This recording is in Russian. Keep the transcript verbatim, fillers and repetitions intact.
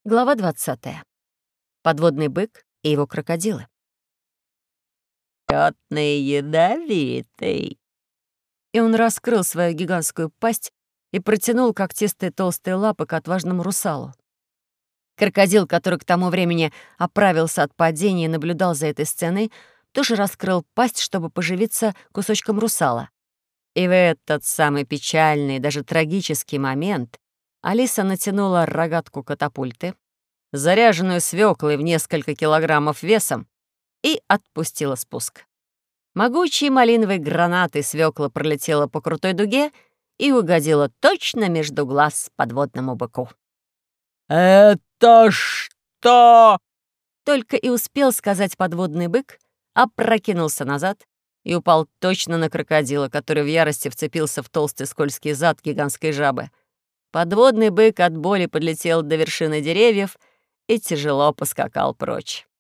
Глава двадцатая. Подводный бык и его крокодилы. «Чётный ядовитый!» И он раскрыл свою гигантскую пасть и протянул когтистые толстые лапы к отважному русалу. Крокодил, который к тому времени оправился от падения и наблюдал за этой сценой, тоже раскрыл пасть, чтобы поживиться кусочком русала. И в этот самый печальный, даже трагический момент Алиса натянула рогатку катапульты, заряженную свёклой в несколько килограммов весом, и отпустила спуск. Могучей малиновой гранатой свёкла пролетела по крутой дуге и угодила точно между глаз подводному быку. «Это что?» Только и успел сказать подводный бык, опрокинулся назад и упал точно на крокодила, который в ярости вцепился в толстый скользкий зад гигантской жабы. Подводный бык от боли подлетел до вершины деревьев и тяжело поскакал прочь.